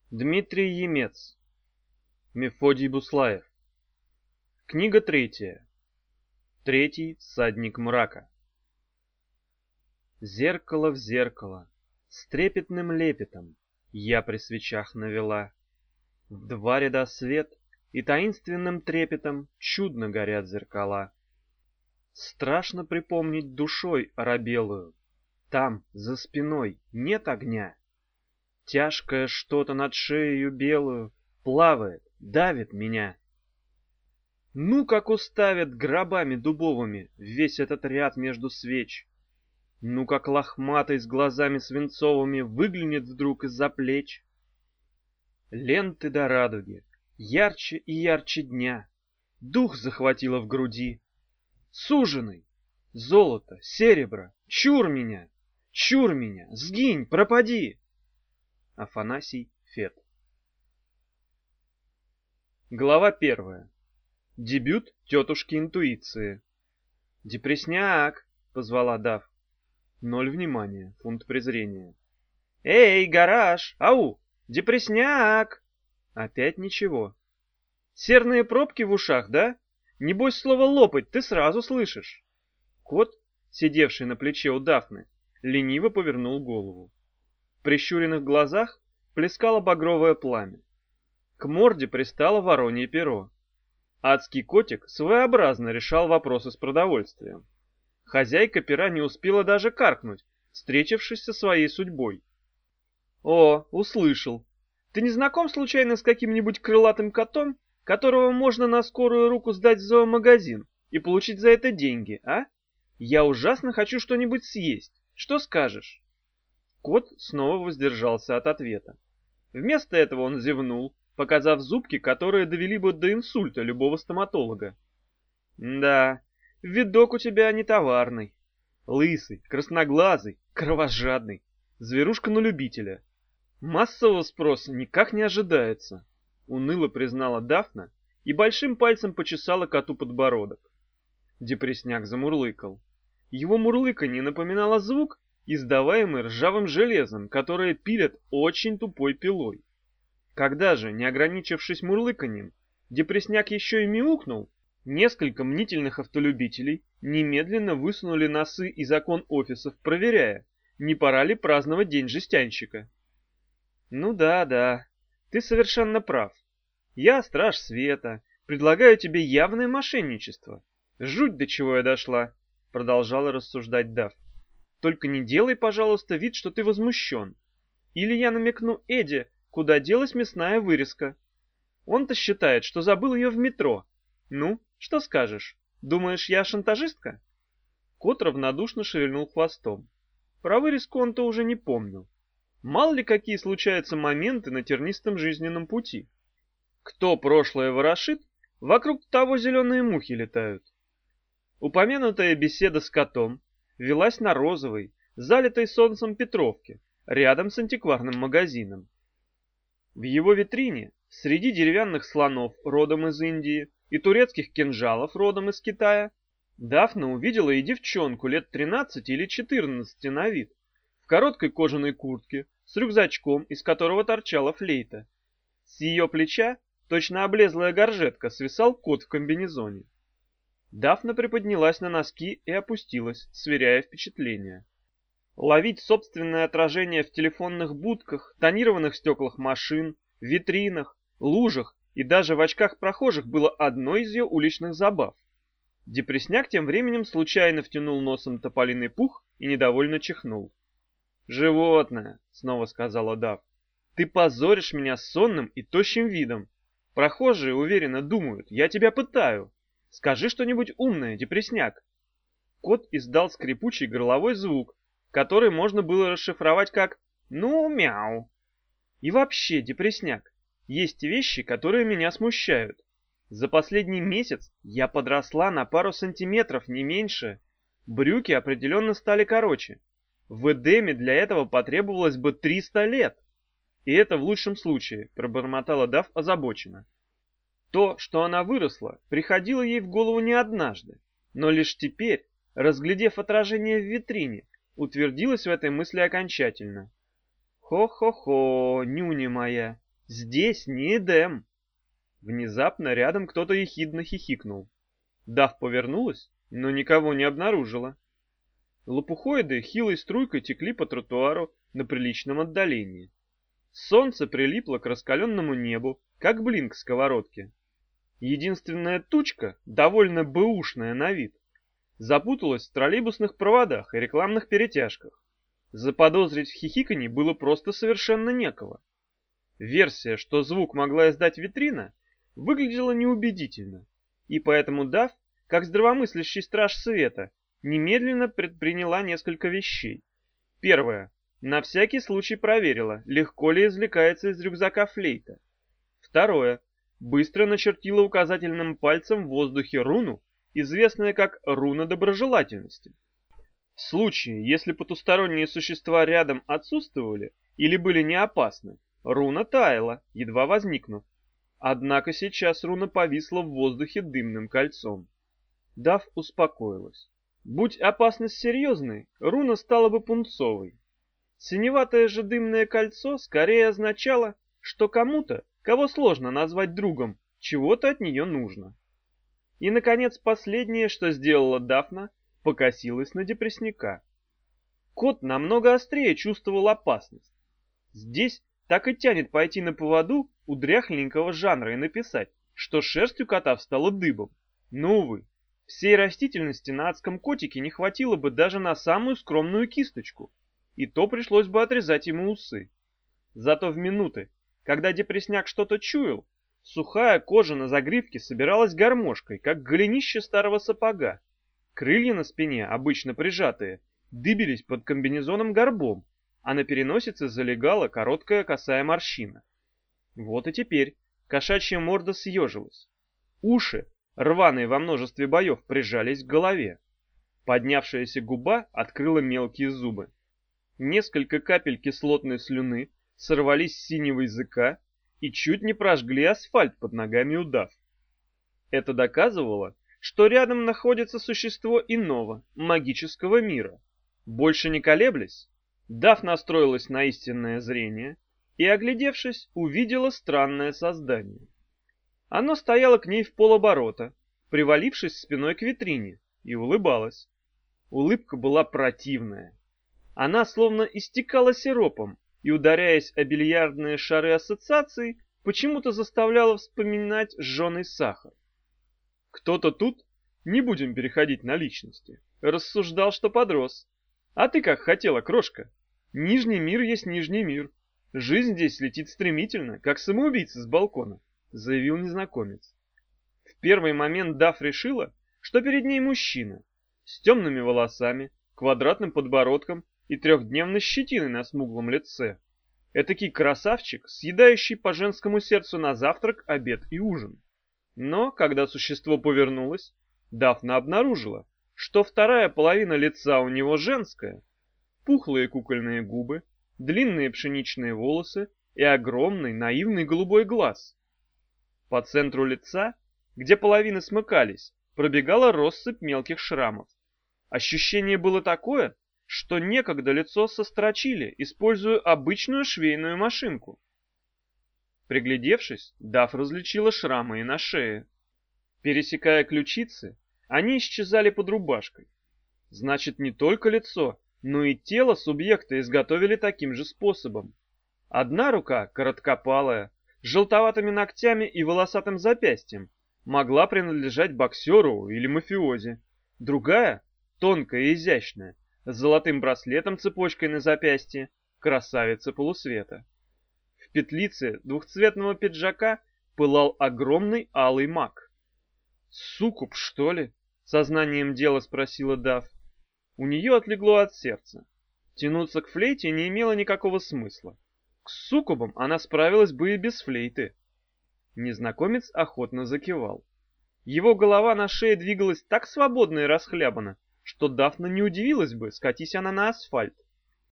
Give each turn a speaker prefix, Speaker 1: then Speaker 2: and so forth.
Speaker 1: Дмитрий Емец. Мефодий Буслаев. Книга 3. Третий всадник мрака. Зеркало в зеркало, с трепетным лепетом я при свечах навела. В два ряда свет, и таинственным трепетом чудно горят зеркала. Страшно припомнить душой оробелую, там, за спиной, нет огня. Тяжкое что-то над шеею белую плавает, давит меня. Ну, как уставят гробами дубовыми весь этот ряд между свеч. Ну, как лохматый с глазами свинцовыми выглянет вдруг из-за плеч. Ленты до радуги, ярче и ярче дня, дух захватило в груди. Суженый, золото, серебро, чур меня, сгинь, пропади. Афанасий Фет. Глава 1. Дебют тетушки интуиции. «Депресняк!» — позвала Дав. 0 внимания, фунт презрения. «Эй, гараж! Ау! Депресняк!» Опять ничего. «Серные пробки в ушах, да? Небось, слово «лопать» ты сразу слышишь». Кот, сидевший на плече у Дафны, лениво повернул голову. В прищуренных глазах плескало багровое пламя. К морде пристало воронье перо. Адский котик своеобразно решал вопросы с продовольствием. Хозяйка пера не успела даже каркнуть, встретившись со своей судьбой. «О, услышал. Ты не знаком случайно с каким-нибудь крылатым котом, которого можно на скорую руку сдать в зоомагазин и получить за это деньги, а? Я ужасно хочу что-нибудь съесть. Что скажешь?» Кот снова воздержался от ответа. Вместо этого он зевнул, показав зубки, которые довели бы до инсульта любого стоматолога. «Да, видок у тебя не товарный. Лысый, красноглазый, кровожадный. Зверушка на любителя. Массового спроса никак не ожидается», — уныло признала Дафна и большим пальцем почесала коту подбородок. Депресняк замурлыкал. Его мурлыканье напоминало звук, издаваемый ржавым железом, которое пилят очень тупой пилой. Когда же, не ограничившись мурлыканьем, депресняк еще и мяукнул, несколько мнительных автолюбителей немедленно высунули носы из окон офисов, проверяя, не пора ли праздновать День жестянщика. «Ну да, ты совершенно прав. Я страж света, предлагаю тебе явное мошенничество. Жуть, до чего я дошла», — продолжала рассуждать Дав. «Только не делай, пожалуйста, вид, что ты возмущен. Или я намекну Эдди, куда делась мясная вырезка. Он-то считает, что забыл ее в метро. Ну, что скажешь? Думаешь, я шантажистка?» Кот равнодушно шевельнул хвостом. Про вырезку он-то уже не помнил. Мало ли какие случаются моменты на тернистом жизненном пути. Кто прошлое ворошит, вокруг того зеленые мухи летают. Упомянутая беседа с котом велась на розовой, залитой солнцем Петровке, рядом с антикварным магазином. В его витрине, среди деревянных слонов родом из Индии и турецких кинжалов родом из Китая, Дафна увидела и девчонку лет 13 или 14 на вид, в короткой кожаной куртке, с рюкзачком, из которого торчала флейта. С ее плеча, точно облезлая горжетка, свисал кот в комбинезоне. Дафна приподнялась на носки и опустилась, сверяя впечатления. Ловить собственное отражение в телефонных будках, тонированных стеклах машин, витринах, лужах и даже в очках прохожих было одной из ее уличных забав. Депресняк тем временем случайно втянул носом тополиный пух и недовольно чихнул. «Животное», — снова сказала Дав, — «ты позоришь меня сонным и тощим видом. Прохожие уверенно думают, я тебя пытаю. Скажи что-нибудь умное, депресняк». Кот издал скрипучий горловой звук, который можно было расшифровать как «ну, мяу». И вообще, депресняк, есть вещи, которые меня смущают. За последний месяц я подросла на пару сантиметров, не меньше. Брюки определенно стали короче. В Эдеме для этого потребовалось бы 300 лет. И это в лучшем случае, пробормотала Дав озабоченно. То, что она выросла, приходило ей в голову не однажды, но лишь теперь, разглядев отражение в витрине, утвердилась в этой мысли окончательно. «Хо-хо-хо, нюня моя, Здесь не Эдем. Внезапно рядом кто-то ехидно хихикнул. Дав повернулась, но никого не обнаружила. Лопухоиды хилой струйкой текли по тротуару на приличном отдалении. Солнце прилипло к раскаленному небу, как блин к сковородке. Единственная тучка, довольно бэушная на вид, запуталась в троллейбусных проводах и рекламных перетяжках. Заподозрить в хихиканье было просто совершенно некого. Версия, что звук могла издать витрина, выглядела неубедительно, и поэтому Дав, как здравомыслящий страж света, немедленно предприняла несколько вещей. Первое. На всякий случай проверила, легко ли извлекается из рюкзака флейта. Второе. Быстро начертила указательным пальцем в воздухе руну, известная как руна доброжелательности. В случае, если потусторонние существа рядом отсутствовали или были не опасны, руна таяла, едва возникнув. Однако сейчас руна повисла в воздухе дымным кольцом. Дав успокоилась. Будь опасность серьезной, руна стала бы пунцовой. Синеватое же дымное кольцо скорее означало, что кому-то, кого сложно назвать другом, чего-то от нее нужно. И, наконец, последнее, что сделала Дафна, покосилась на депресняка. Кот намного острее чувствовал опасность. Здесь так и тянет пойти на поводу у дряхленького жанра и написать, что шерсть у кота встала дыбом. Но, увы, всей растительности на адском котике не хватило бы даже на самую скромную кисточку, и то пришлось бы отрезать ему усы. Зато в минуты, когда депресняк что-то чуял, сухая кожа на загривке собиралась гармошкой, как голенище старого сапога. Крылья на спине, обычно прижатые, дыбились под комбинезоном горбом, а на переносице залегала короткая косая морщина. Вот и теперь кошачья морда съежилась. Уши, рваные во множестве боев, прижались к голове. Поднявшаяся губа открыла мелкие зубы. Несколько капель кислотной слюны сорвались с синего языка и чуть не прожгли асфальт под ногами удав. Это доказывало, что рядом находится существо иного, магического мира. Больше не колеблясь, Дав настроилась на истинное зрение и, оглядевшись, увидела странное создание. Оно стояло к ней в полоборота, привалившись спиной к витрине, и улыбалось. Улыбка была противная. Она словно истекала сиропом и, ударяясь о бильярдные шары ассоциаций, почему-то заставляла вспоминать жженый сахар. Кто-то тут, не будем переходить на личности, рассуждал, что подрос. А ты как хотела, крошка? Нижний мир есть нижний мир. Жизнь здесь летит стремительно, как самоубийца с балкона, заявил незнакомец. В первый момент Дав решила, что перед ней мужчина, с темными волосами, квадратным подбородком и трехдневной щетиной на смуглом лице. Этакий красавчик, съедающий по женскому сердцу на завтрак, обед и ужин. Но, когда существо повернулось, Дафна обнаружила, что вторая половина лица у него женская. Пухлые кукольные губы, длинные пшеничные волосы и огромный наивный голубой глаз. По центру лица, где половины смыкались, пробегала россыпь мелких шрамов. Ощущение было такое, что некогда лицо сострочили, используя обычную швейную машинку. Приглядевшись, Даф различила шрамы и на шее. Пересекая ключицы, они исчезали под рубашкой. Значит, не только лицо, но и тело субъекта изготовили таким же способом. Одна рука, короткопалая, с желтоватыми ногтями и волосатым запястьем, могла принадлежать боксеру или мафиози. Другая, тонкая и изящная, с золотым браслетом-цепочкой на запястье, красавица полусвета. В петлице двухцветного пиджака пылал огромный алый маг. «Суккуб, что ли?» — сознанием дела спросила Дав. У нее отлегло от сердца. Тянуться к флейте не имело никакого смысла. С суккубом она справилась бы и без флейты. Незнакомец охотно закивал. Его голова на шее двигалась так свободно и расхлябанно, что Дафна не удивилась бы, скатись она на асфальт.